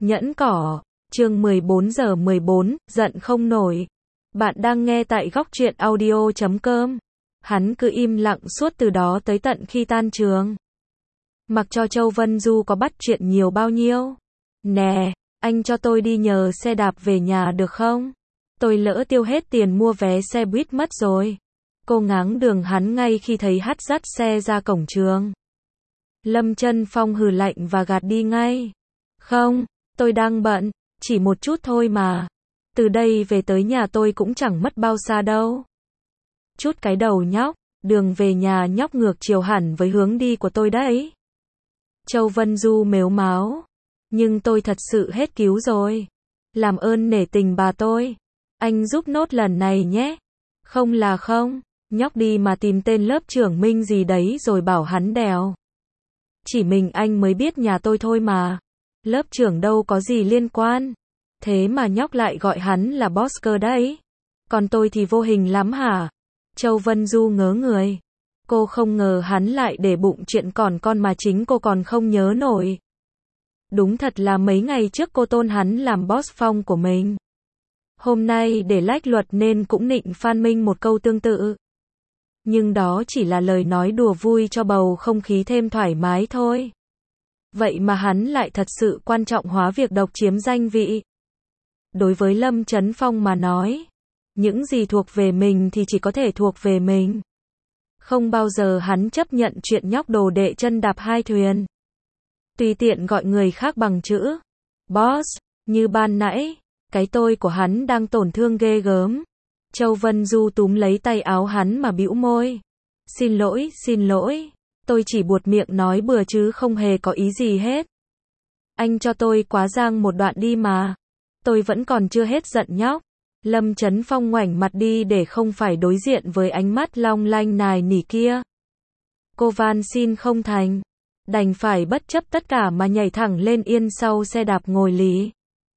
Nhẫn cỏ, chương 14 giờ 14, giận không nổi. Bạn đang nghe tại góc truyện audio.com. Hắn cứ im lặng suốt từ đó tới tận khi tan trường. Mặc cho Châu Vân Du có bắt chuyện nhiều bao nhiêu. Nè, anh cho tôi đi nhờ xe đạp về nhà được không? Tôi lỡ tiêu hết tiền mua vé xe buýt mất rồi. Cô ngáng đường hắn ngay khi thấy hắn dắt xe ra cổng trường. Lâm Chân Phong hừ lạnh và gạt đi ngay. Không, tôi đang bận, chỉ một chút thôi mà. Từ đây về tới nhà tôi cũng chẳng mất bao xa đâu. Chút cái đầu nhóc, đường về nhà nhóc ngược chiều hẳn với hướng đi của tôi đấy. Châu Vân Du mếu máo. Nhưng tôi thật sự hết cứu rồi. Làm ơn nể tình bà tôi. Anh giúp nốt lần này nhé. Không là không, nhóc đi mà tìm tên lớp trưởng Minh gì đấy rồi bảo hắn đèo. Chỉ mình anh mới biết nhà tôi thôi mà. Lớp trưởng đâu có gì liên quan. Thế mà nhóc lại gọi hắn là boss cơ đấy. Còn tôi thì vô hình lắm hả? Châu Vân Du ngớ người. Cô không ngờ hắn lại để bụng chuyện còn con mà chính cô còn không nhớ nổi. Đúng thật là mấy ngày trước cô tôn hắn làm boss phong của mình. Hôm nay để lách luật nên cũng nịnh Phan Minh một câu tương tự. Nhưng đó chỉ là lời nói đùa vui cho bầu không khí thêm thoải mái thôi. Vậy mà hắn lại thật sự quan trọng hóa việc độc chiếm danh vị. Đối với Lâm Chấn Phong mà nói, những gì thuộc về mình thì chỉ có thể thuộc về mình. Không bao giờ hắn chấp nhận chuyện nhóc đồ đệ chân đạp hai thuyền. Tùy tiện gọi người khác bằng chữ boss, như ban nãy, cái tôi của hắn đang tổn thương ghê gớm. Châu Vân Du túm lấy tay áo hắn mà bĩu môi. Xin lỗi, tôi chỉ buột miệng nói bừa chứ không hề có ý gì hết. Anh cho tôi quá giang một đoạn đi mà. Tôi vẫn còn chưa hết giận nhóc. Lâm Chấn Phong ngoảnh mặt đi để không phải đối diện với ánh mắt long lanh nài nỉ kia. Cô van xin không thành. Đành phải bất chấp tất cả mà nhảy thẳng lên yên sau xe đạp ngồi lý.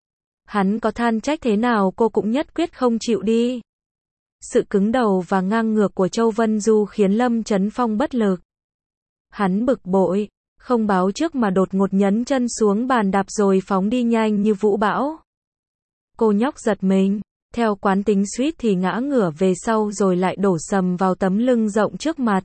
Hắn có than trách thế nào cô cũng nhất quyết không chịu đi. Sự cứng đầu và ngang ngược của Châu Vân Du khiến Lâm Chấn Phong bất lực. Hắn bực bội, không báo trước mà đột ngột nhấn chân xuống bàn đạp rồi phóng đi nhanh như vũ bão. Cô nhóc giật mình, theo quán tính suýt thì ngã ngửa về sau rồi lại đổ sầm vào tấm lưng rộng trước mặt.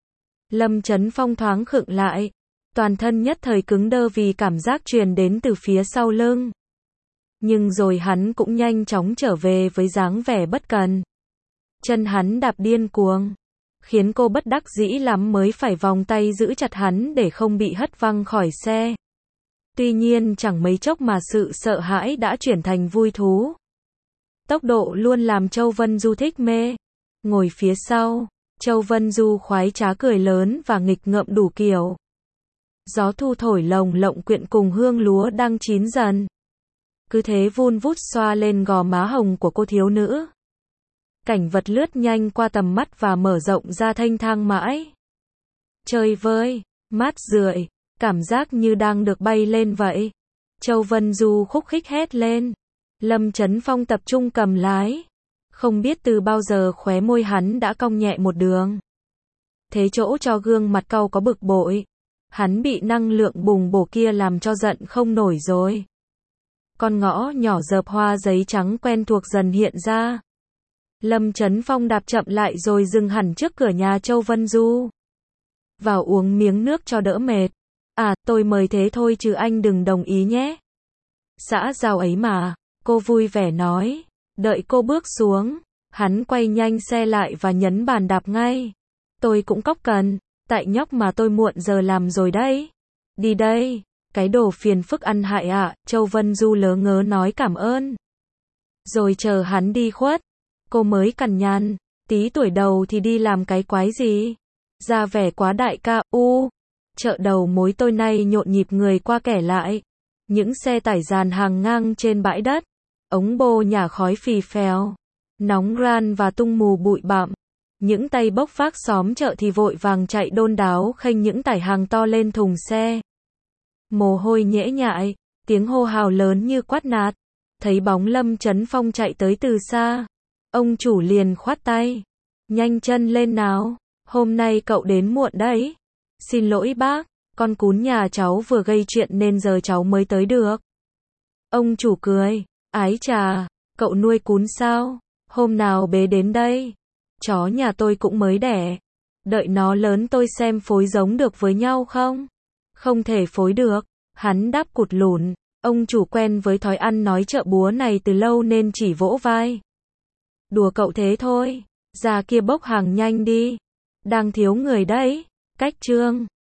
Lâm Chấn Phong thoáng khựng lại, toàn thân nhất thời cứng đơ vì cảm giác truyền đến từ phía sau lưng. Nhưng rồi hắn cũng nhanh chóng trở về với dáng vẻ bất cần. Chân hắn đạp điên cuồng, khiến cô bất đắc dĩ lắm mới phải vòng tay giữ chặt hắn để không bị hất văng khỏi xe. Tuy nhiên chẳng mấy chốc mà sự sợ hãi đã chuyển thành vui thú. Tốc độ luôn làm Châu Vân Du thích mê. Ngồi phía sau, Châu Vân Du khoái trá cười lớn và nghịch ngợm đủ kiểu. Gió thu thổi lồng lộng quyện cùng hương lúa đang chín dần. Cứ thế vun vút xoa lên gò má hồng của cô thiếu nữ. Cảnh vật lướt nhanh qua tầm mắt và mở rộng ra thênh thang mãi. Trời vơi, mát rượi, cảm giác như đang được bay lên vậy. Châu Vân Du khúc khích hét lên. Lâm Chấn Phong tập trung cầm lái. Không biết từ bao giờ khóe môi hắn đã cong nhẹ một đường. Thế chỗ cho gương mặt cau có bực bội. Hắn bị năng lượng bùng bổ kia làm cho giận không nổi rồi. Con ngõ nhỏ dợp hoa giấy trắng quen thuộc dần hiện ra. Lâm Chấn Phong đạp chậm lại rồi dừng hẳn trước cửa nhà Châu Vân Du. Vào uống miếng nước cho đỡ mệt. À, tôi mời thế thôi chứ anh đừng đồng ý nhé. Xã giao ấy mà, cô vui vẻ nói. Đợi cô bước xuống, hắn quay nhanh xe lại và nhấn bàn đạp ngay. Tôi cũng cóc cần, tại nhóc mà tôi muộn giờ làm rồi đấy. Đi đây, cái đồ phiền phức ăn hại ạ, Châu Vân Du lớ ngớ nói cảm ơn. Rồi chờ hắn đi khuất. Cô mới cằn nhằn, tí tuổi đầu thì đi làm cái quái gì? Ra vẻ quá đại ca, chợ đầu mối tôi nay nhộn nhịp người qua kẻ lại. Những xe tải dàn hàng ngang trên bãi đất. Ống bô nhả khói phì phèo. Nóng ran và tung mù bụi bặm. Những tay bốc vác xóm chợ thì vội vàng chạy đôn đáo khênh những tải hàng to lên thùng xe. Mồ hôi nhễ nhại, tiếng hô hào lớn như quát nạt. Thấy bóng Lâm Chấn Phong chạy tới từ xa. Ông chủ liền khoát tay. Nhanh chân lên nào, hôm nay cậu đến muộn đấy. Xin lỗi bác, con cún nhà cháu vừa gây chuyện nên giờ cháu mới tới được. Ông chủ cười, ái chà, cậu nuôi cún sao? Hôm nào bế đến đây? Chó nhà tôi cũng mới đẻ. Đợi nó lớn tôi xem phối giống được với nhau không? Không thể phối được. Hắn đáp cụt lủn. Ông chủ quen với thói ăn nói chợ búa này từ lâu nên chỉ vỗ vai. Đùa cậu thế thôi. Ra kia bốc hàng nhanh đi. Đang thiếu người đấy. Cách trương.